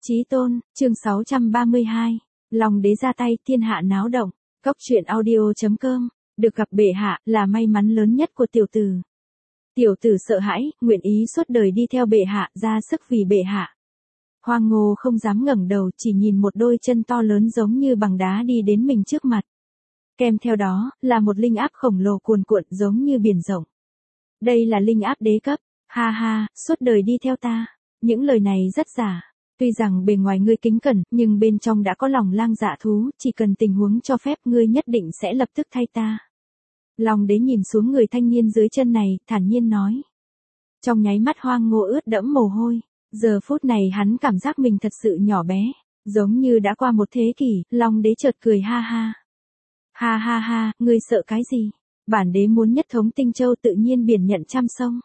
Chí tôn, chương 632, Long đế ra tay thiên hạ náo động, Cốc truyện audio.com, được gặp bệ hạ là may mắn lớn nhất của tiểu tử. Tiểu tử sợ hãi, nguyện ý suốt đời đi theo bệ hạ, ra sức vì bệ hạ. Hoang Ngô không dám ngẩng đầu, chỉ nhìn một đôi chân to lớn giống như bằng đá đi đến mình trước mặt. Kèm theo đó, là một linh áp khổng lồ cuồn cuộn giống như biển rộng. Đây là linh áp đế cấp, ha ha, suốt đời đi theo ta. Những lời này rất giả. Tuy rằng bề ngoài ngươi kính cẩn, nhưng bên trong đã có lòng lang dạ thú, chỉ cần tình huống cho phép ngươi nhất định sẽ lập tức thay ta. Long đế nhìn xuống người thanh niên dưới chân này, thản nhiên nói. Trong nháy mắt Hoang Ngô ướt đẫm mồ hôi, giờ phút này hắn cảm giác mình thật sự nhỏ bé, giống như đã qua một thế kỷ, Long đế chợt cười ha ha. Ha ha ha, ngươi sợ cái gì? Bản đế muốn nhất thống Tinh Châu tự nhiên biển nhận trăm sông.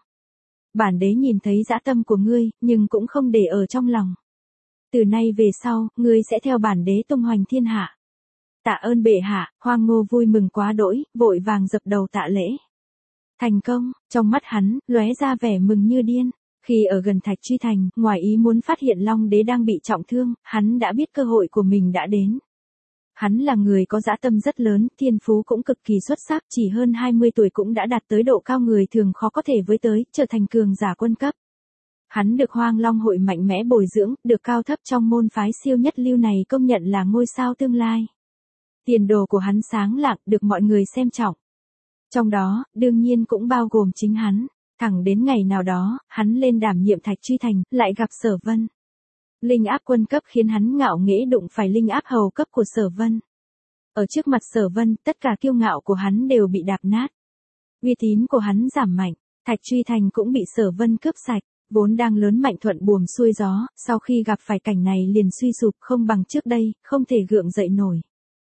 Bản đế nhìn thấy dã tâm của ngươi, nhưng cũng không để ở trong lòng. Từ nay về sau, ngươi sẽ theo bản đế tung hoành thiên hạ. Tạ ơn bệ hạ, Hoang Ngô vui mừng quá đỗi, vội vàng dập đầu tạ lễ. Thành công, trong mắt hắn, lóe ra vẻ mừng như điên. Khi ở gần Thạch Truy Thành, ngoài ý muốn phát hiện Long đế đang bị trọng thương, hắn đã biết cơ hội của mình đã đến. Hắn là người có dã tâm rất lớn, thiên phú cũng cực kỳ xuất sắc, chỉ hơn 20 tuổi cũng đã đạt tới độ cao người thường khó có thể với tới, trở thành cường giả quân cấp. Hắn được Hoang Long hội mạnh mẽ bồi dưỡng, được cao thấp trong môn phái siêu nhất lưu này công nhận là ngôi sao tương lai. Tiền đồ của hắn sáng lạng, được mọi người xem trọng. Trong đó, đương nhiên cũng bao gồm chính hắn. Thẳng đến ngày nào đó, hắn lên đảm nhiệm Thạch Truy Thành, lại gặp Sở Vân. Linh áp quân cấp khiến hắn ngạo nghễ đụng phải linh áp hầu cấp của Sở Vân. Ở trước mặt Sở Vân, tất cả kiêu ngạo của hắn đều bị đạp nát. Uy tín của hắn giảm mạnh, Thạch Truy Thành cũng bị Sở Vân cướp sạch. Vốn đang lớn mạnh thuận buồm xuôi gió, sau khi gặp phải cảnh này liền suy sụp không bằng trước đây, không thể gượng dậy nổi.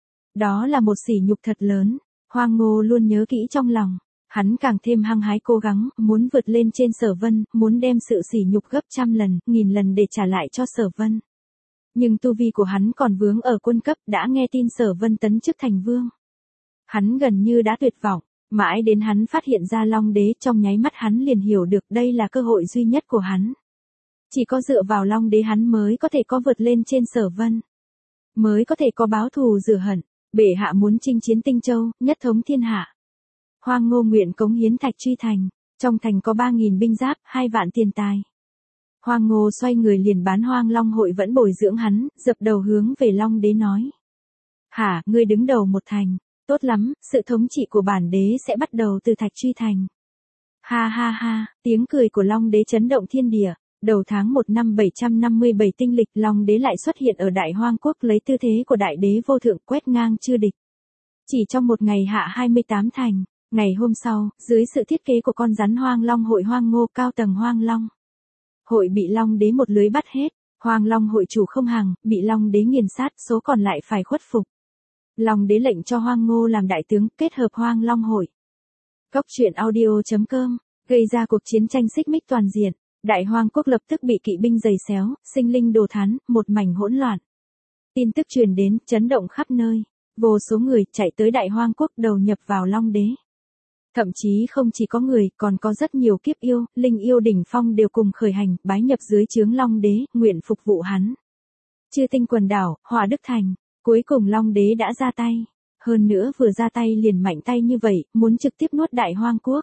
Đó là một sỉ nhục thật lớn, Hoang Ngô luôn nhớ kỹ trong lòng. Hắn càng thêm hăng hái cố gắng, muốn vượt lên trên Sở Vân, muốn đem sự sỉ nhục gấp trăm lần, nghìn lần để trả lại cho Sở Vân. Nhưng tu vi của hắn còn vướng ở quân cấp, đã nghe tin Sở Vân tấn chức thành vương. Hắn gần như đã tuyệt vọng, mãi đến hắn phát hiện ra Long đế, trong nháy mắt hắn liền hiểu được đây là cơ hội duy nhất của hắn. Chỉ có dựa vào Long đế hắn mới có thể có vượt lên trên Sở Vân. Mới có thể có báo thù rửa hận, bệ hạ muốn chinh chiến Tinh Châu, nhất thống thiên hạ. Hoang Ngô nguyện cống hiến Thạch Truy Thành, trong thành có 3.000 binh giáp, 2 vạn tiền tài. Hoang Ngô xoay người liền bán Hoang Long hội vẫn bồi dưỡng hắn, dập đầu hướng về Long đế nói. Hả, ngươi đứng đầu một thành, tốt lắm, sự thống trị của bản đế sẽ bắt đầu từ Thạch Truy Thành. Ha ha ha, tiếng cười của Long đế chấn động thiên địa. Đầu tháng 1 năm 757 tinh lịch, Long đế lại xuất hiện ở Đại Hoang quốc lấy tư thế của đại đế vô thượng quét ngang chư địch. Chỉ trong một ngày hạ 28 thành. Ngày hôm sau, dưới sự thiết kế của con rắn Hoang Long hội Hoang Ngô cao tầng Hoang Long hội bị Long đế một lưới bắt hết, Hoang Long hội chủ không hàng, bị Long đế nghiền sát, số còn lại phải khuất phục. Long đế lệnh cho Hoang Ngô làm đại tướng, kết hợp Hoang Long hội. Cốc truyện audio.com, gây ra cuộc chiến tranh xích mích toàn diện, Đại Hoang quốc lập tức bị kỵ binh giày xéo, sinh linh đồ thán, một mảnh hỗn loạn. Tin tức truyền đến, chấn động khắp nơi, vô số người chạy tới Đại Hoang quốc đầu nhập vào Long đế. Thậm chí không chỉ có người, còn có rất nhiều kiếp yêu, linh yêu đỉnh phong đều cùng khởi hành, bái nhập dưới trướng Long đế, nguyện phục vụ hắn. Chư Tinh quần đảo, Hỏa Đức Thành, cuối cùng Long đế đã ra tay. Hơn nữa vừa ra tay liền mạnh tay như vậy, muốn trực tiếp nuốt Đại Hoang quốc.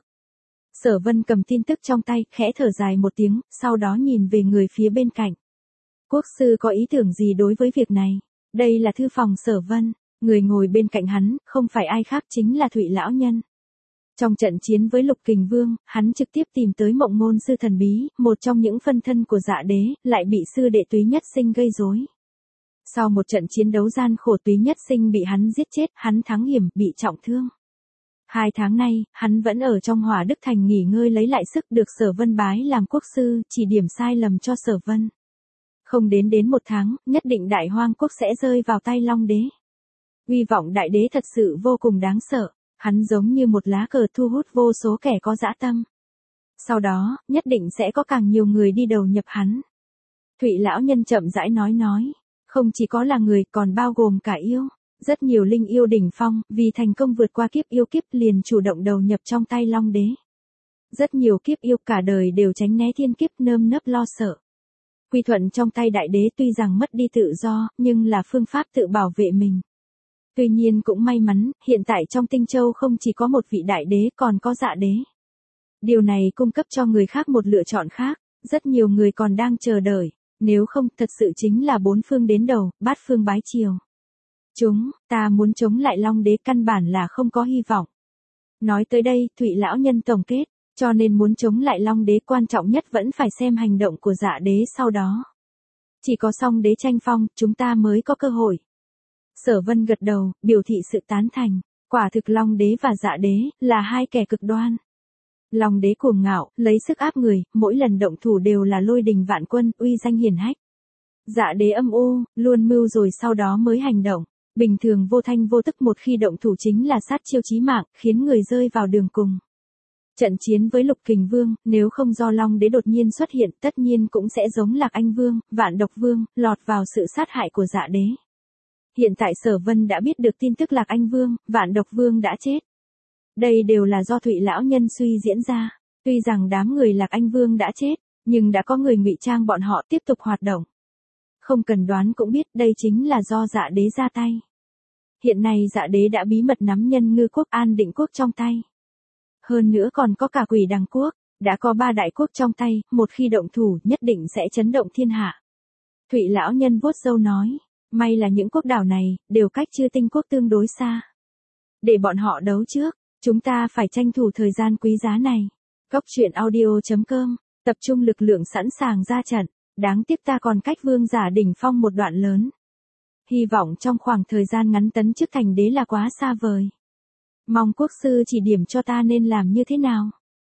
Sở Vân cầm tin tức trong tay, khẽ thở dài một tiếng, sau đó nhìn về người phía bên cạnh. Quốc sư có ý tưởng gì đối với việc này? Đây là thư phòng Sở Vân, người ngồi bên cạnh hắn, không phải ai khác chính là Thụy lão nhân. Trong trận chiến với Lục Kình Vương, hắn trực tiếp tìm tới Mộng Ngôn sư thần bí, một trong những phân thân của Dạ đế, lại bị sư đệ Túy Nhất Sinh gây rối. Sau một trận chiến đấu gian khổ, Túy Nhất Sinh bị hắn giết chết, hắn thắng hiểm, bị trọng thương. 2 tháng nay, hắn vẫn ở trong Hỏa Đức Thành nghỉ ngơi lấy lại sức, được Sở Vân bái làm quốc sư, chỉ điểm sai lầm cho Sở Vân. Không đến 1 tháng, nhất định Đại Hoang quốc sẽ rơi vào tay Long đế. Uy vọng đại đế thật sự vô cùng đáng sợ. Hắn giống như một lá cờ thu hút vô số kẻ có dã tâm. Sau đó, nhất định sẽ có càng nhiều người đi đầu nhập hắn. Thụy lão nhân chậm rãi nói. Không chỉ có là người, còn bao gồm cả yêu. Rất nhiều linh yêu đỉnh phong, vì thành công vượt qua kiếp yêu kiếp liền chủ động đầu nhập trong tay Long đế. Rất nhiều kiếp yêu cả đời đều tránh né thiên kiếp nơm nớp lo sợ. Quy thuận trong tay đại đế tuy rằng mất đi tự do, nhưng là phương pháp tự bảo vệ mình. Tuy nhiên cũng may mắn, hiện tại trong Tinh Châu không chỉ có một vị đại đế còn có Dạ đế. Điều này cung cấp cho người khác một lựa chọn khác, rất nhiều người còn đang chờ đợi, nếu không thật sự chính là bốn phương đến đầu, bát phương bái triều. Ta muốn chống lại Long đế căn bản là không có hy vọng. Nói tới đây, Thụy lão nhân tổng kết, cho nên muốn chống lại Long đế quan trọng nhất vẫn phải xem hành động của Dạ đế sau đó. Chỉ có Song đế tranh phong, chúng ta mới có cơ hội. Sở Vân gật đầu, biểu thị sự tán thành, quả thực Long đế và Dạ đế là hai kẻ cực đoan. Long đế cuồng ngạo, lấy sức áp người, mỗi lần động thủ đều là lôi đình vạn quân, uy danh hiển hách. Dạ đế âm u, luôn mưu rồi sau đó mới hành động, bình thường vô thanh vô tức, một khi động thủ chính là sát chiêu chí mạng, khiến người rơi vào đường cùng. Trận chiến với Lục Kình Vương, nếu không do Long đế đột nhiên xuất hiện, tất nhiên cũng sẽ giống Lạc Anh Vương, Vạn Độc Vương, lọt vào sự sát hại của Dạ đế. Hiện tại Sở Vân đã biết được tin tức Lạc Anh Vương, Vạn Độc Vương đã chết. Đây đều là do Thụy lão nhân suy diễn ra. Tuy rằng đám người Lạc Anh Vương đã chết, nhưng đã có người ngụy trang bọn họ tiếp tục hoạt động. Không cần đoán cũng biết đây chính là do Dạ đế ra tay. Hiện nay Dạ đế đã bí mật nắm Nhân Ngư quốc, An Định quốc trong tay. Hơn nữa còn có cả Quỷ Đằng quốc, đã có 3 đại quốc trong tay, một khi động thủ nhất định sẽ chấn động thiên hạ. Thụy lão nhân vuốt râu nói, may là những quốc đảo này đều cách Chư Tinh quốc tương đối xa. Để bọn họ đấu trước, chúng ta phải tranh thủ thời gian quý giá này. Goctruyện.audio.com, tập trung lực lượng sẵn sàng ra trận, đáng tiếc ta còn cách vương giả đỉnh phong một đoạn lớn. Hy vọng trong khoảng thời gian ngắn tấn chức thành đế là quá xa vời. Mong quốc sư chỉ điểm cho ta nên làm như thế nào.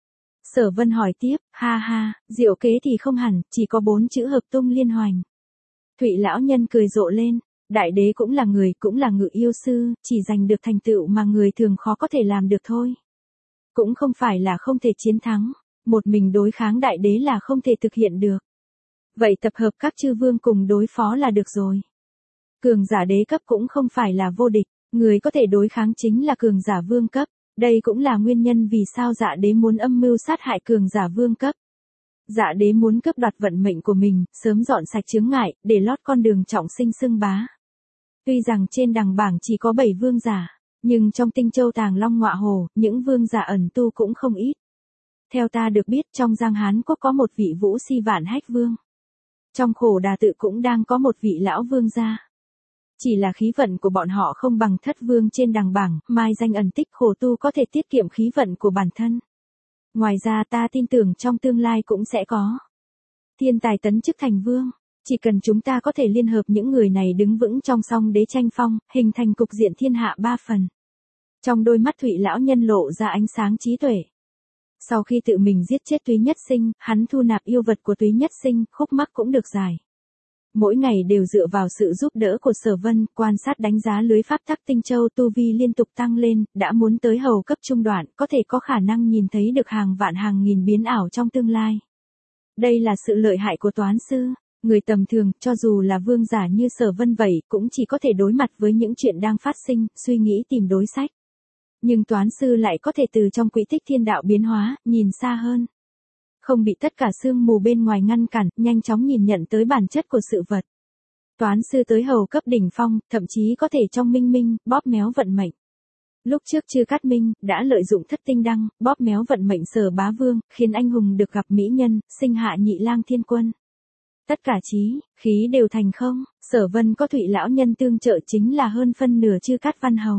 Sở Vân hỏi tiếp, ha ha, diệu kế thì không hẳn, chỉ có 4 chữ hợp tung liên hoành. Thụy lão nhân cười rộ lên, đại đế cũng là người, cũng là ngự yêu sư, chỉ giành được thành tựu mà người thường khó có thể làm được thôi. Cũng không phải là không thể chiến thắng, một mình đối kháng đại đế là không thể thực hiện được. Vậy tập hợp các chư vương cùng đối phó là được rồi. Cường giả đế cấp cũng không phải là vô địch, người có thể đối kháng chính là cường giả vương cấp, đây cũng là nguyên nhân vì sao Dạ đế muốn âm mưu sát hại cường giả vương cấp. Dạ đế muốn cướp đoạt vận mệnh của mình, sớm dọn sạch chướng ngại, để lót con đường trọng sinh xưng bá. Tuy rằng trên đằng bảng chỉ có 7 vương giả, nhưng trong Tinh Châu Tàng Long Ngọa Hồ, những vương giả ẩn tu cũng không ít. Theo ta được biết trong Giang Hán Quốc có một vị Vũ Si Vạn Hách Vương. Trong Khổ Đà Tự cũng đang có một vị lão vương gia. Chỉ là khí vận của bọn họ không bằng Thất Vương trên đằng bảng, mai danh ẩn tích, khổ tu có thể tiết kiệm khí vận của bản thân. Ngoài ra ta tin tưởng trong tương lai cũng sẽ có thiên tài tấn chức thành vương, chỉ cần chúng ta có thể liên hợp những người này đứng vững trong Song đế tranh phong, hình thành cục diện thiên hạ 3 phần. Trong đôi mắt Thụy lão nhân lộ ra ánh sáng trí tuệ. Sau khi tự mình giết chết Túy Nhất Sinh, hắn thu nạp yêu vật của Túy Nhất Sinh, khúc mắc cũng được giải. Mỗi ngày đều dựa vào sự giúp đỡ của Sở Vân, quan sát đánh giá lưới pháp tắc Tinh Châu, tu vi liên tục tăng lên, đã muốn tới hầu cấp trung đoạn, có thể có khả năng nhìn thấy được hàng vạn hàng nghìn biến ảo trong tương lai. Đây là sự lợi hại của toán sư, người tầm thường, cho dù là vương giả như Sở Vân vậy, cũng chỉ có thể đối mặt với những chuyện đang phát sinh, suy nghĩ tìm đối sách. Nhưng toán sư lại có thể từ trong quỹ tích thiên đạo biến hóa, nhìn xa hơn. Không bị tất cả sương mù bên ngoài ngăn cản, nhanh chóng nhìn nhận tới bản chất của sự vật. Toán sư tới hầu cấp đỉnh phong, thậm chí có thể trong minh minh, bóp méo vận mệnh. Lúc trước Chư Cát Minh, đã lợi dụng thất tinh đăng, bóp méo vận mệnh Sở Bá Vương, khiến anh hùng được gặp mỹ nhân, sinh hạ Nhị Lang Thiên Quân. Tất cả chí, khí đều thành không, Sở Vân có Thụy lão nhân tương trợ chính là hơn phân nửa Chư Cát Văn Hầu.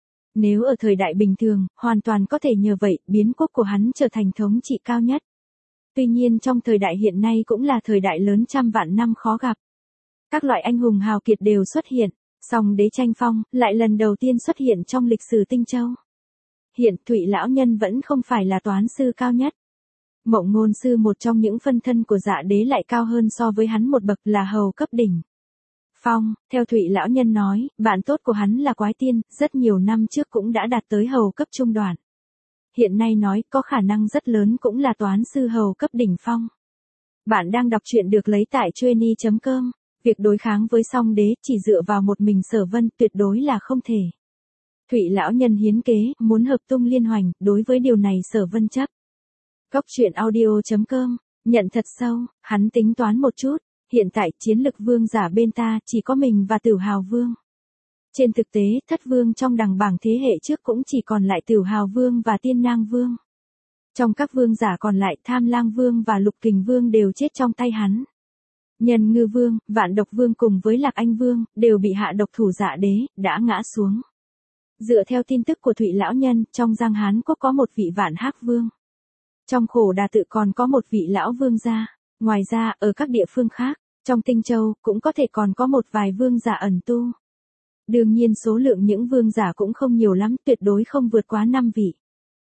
Nếu ở thời đại bình thường, hoàn toàn có thể nhờ vậy, biến quốc của hắn trở thành thống trị cao nhất. Tuy nhiên trong thời đại hiện nay cũng là thời đại lớn trăm vạn năm khó gặp. Các loại anh hùng hào kiệt đều xuất hiện, Song đế tranh phong, lại lần đầu tiên xuất hiện trong lịch sử Tinh Châu. Hiện Thụy lão nhân vẫn không phải là toán sư cao nhất. Mộng Ngôn sư một trong những phân thân của Dạ đế lại cao hơn so với hắn một bậc, là hầu cấp đỉnh phong. Theo Thụy lão nhân nói, bạn tốt của hắn là Quái Tiên, rất nhiều năm trước cũng đã đạt tới hầu cấp trung đoạn. Hiện nay nói có khả năng rất lớn cũng là toán sư hầu cấp đỉnh phong. Bạn đang đọc truyện được lấy tại Chueny.com. Việc đối kháng với Song đế chỉ dựa vào một mình Sở Vân tuyệt đối là không thể. Thụy lão nhân hiến kế, muốn hợp tung liên hoành, đối với điều này Sở Vân chấp. Goctruyện.audio.com, nhận thật sâu, hắn tính toán một chút, hiện tại chiến lực vương giả bên ta chỉ có mình và Tửu Hào Vương. Trên thực tế, thất vương trong đằng bảng thế hệ trước cũng chỉ còn lại Tửu Hào Vương và Tiên Nang Vương. Trong các vương giả còn lại, Tham Lang Vương và Lục Kình Vương đều chết trong tay hắn. Nhân Ngư Vương, Vạn Độc Vương cùng với Lạc Anh Vương, đều bị hạ độc thủ Dạ Đế, đã ngã xuống. Dựa theo tin tức của Thụy Lão Nhân, trong Giang Hán Quốc có một vị Vạn Hác Vương. Trong Khổ Đà Tự còn có một vị Lão Vương gia. Ngoài ra, ở các địa phương khác, trong Tinh Châu, cũng có thể còn có một vài vương giả ẩn tu. Đương nhiên số lượng những vương giả cũng không nhiều lắm, tuyệt đối không vượt quá 5 vị.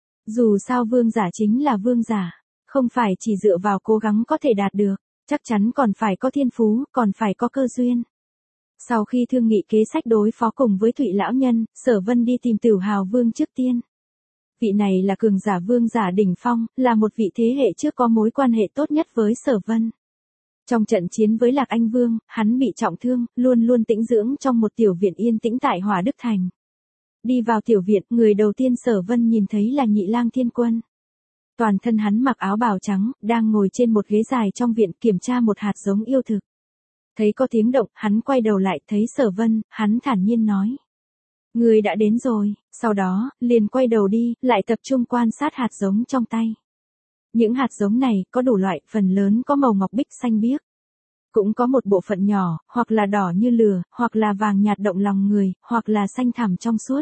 Dù sao vương giả chính là vương giả, không phải chỉ dựa vào cố gắng có thể đạt được, chắc chắn còn phải có thiên phú, còn phải có cơ duyên. Sau khi thương nghị kế sách đối phó cùng với Thụy Lão Nhân, Sở Vân đi tìm Tửu Hào Vương trước tiên. Vị này là cường giả vương giả đỉnh phong, là một vị thế hệ trước có mối quan hệ tốt nhất với Sở Vân. Trong trận chiến với Lạc Anh Vương, hắn bị trọng thương, luôn luôn tĩnh dưỡng trong một tiểu viện yên tĩnh tại Hỏa Đức Thành. Đi vào tiểu viện, người đầu tiên Sở Vân nhìn thấy là Nhị Lang Thiên Quân. Toàn thân hắn mặc áo bào trắng, đang ngồi trên một ghế dài trong viện kiểm tra một hạt giống yêu thực. Thấy có tiếng động, hắn quay đầu lại thấy Sở Vân, hắn thản nhiên nói. Người đã đến rồi, sau đó, liền quay đầu đi, lại tập trung quan sát hạt giống trong tay. Những hạt giống này, có đủ loại, phần lớn có màu ngọc bích xanh biếc. Cũng có một bộ phận nhỏ, hoặc là đỏ như lửa, hoặc là vàng nhạt động lòng người, hoặc là xanh thẳm trong suốt.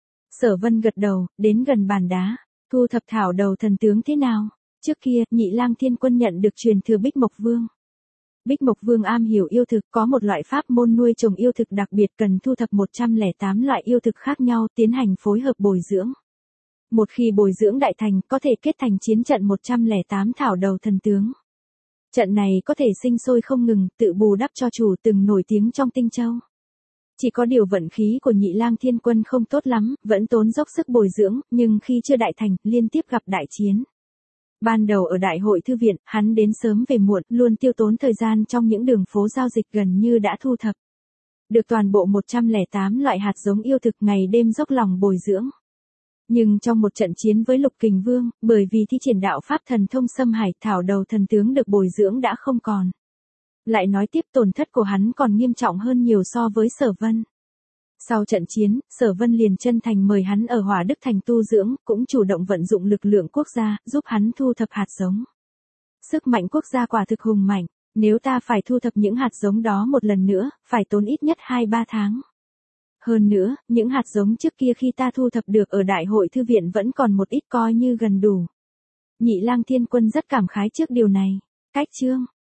Sở Vân gật đầu, đến gần bàn đá. Thu thập thảo đầu thần tướng thế nào? Trước kia, Nhị Lang Thiên Quân nhận được truyền thừa Bích Mộc Vương. Bích Mộc Vương am hiểu yêu thực, có một loại pháp môn nuôi trồng yêu thực đặc biệt cần thu thập 108 loại yêu thực khác nhau tiến hành phối hợp bồi dưỡng. Một khi bồi dưỡng đại thành, có thể kết thành chiến trận 108 thảo đầu thần tướng. Trận này có thể sinh sôi không ngừng, tự bù đắp cho chủ từng nổi tiếng trong Tinh Châu. Chỉ có điều vận khí của Nhị Lang Thiên Quân không tốt lắm, vẫn tốn dốc sức bồi dưỡng, nhưng khi chưa đại thành, liên tiếp gặp đại chiến. Ban đầu ở đại hội thư viện, hắn đến sớm về muộn, luôn tiêu tốn thời gian trong những đường phố giao dịch gần như đã thu thập được toàn bộ 108 loại hạt giống yêu thực, ngày đêm dốc lòng bồi dưỡng. Nhưng trong một trận chiến với Lục Kình Vương, bởi vì thi triển đạo pháp thần thông xâm hải, thảo đầu thần tướng được bồi dưỡng đã không còn. Lại nói tiếp, tổn thất của hắn còn nghiêm trọng hơn nhiều so với Sở Vân. Sau trận chiến, Sở Vân liền chân thành mời hắn ở Hỏa Đức Thành tu dưỡng, cũng chủ động vận dụng lực lượng quốc gia, giúp hắn thu thập hạt giống. Sức mạnh quốc gia quả thực hùng mạnh, nếu ta phải thu thập những hạt giống đó một lần nữa, phải tốn ít nhất 2-3 tháng. Hơn nữa, những hạt giống trước kia khi ta thu thập được ở đại hội thư viện vẫn còn một ít coi như gần đủ. Nhị Lang Thiên Quân rất cảm khái trước điều này. Cách chương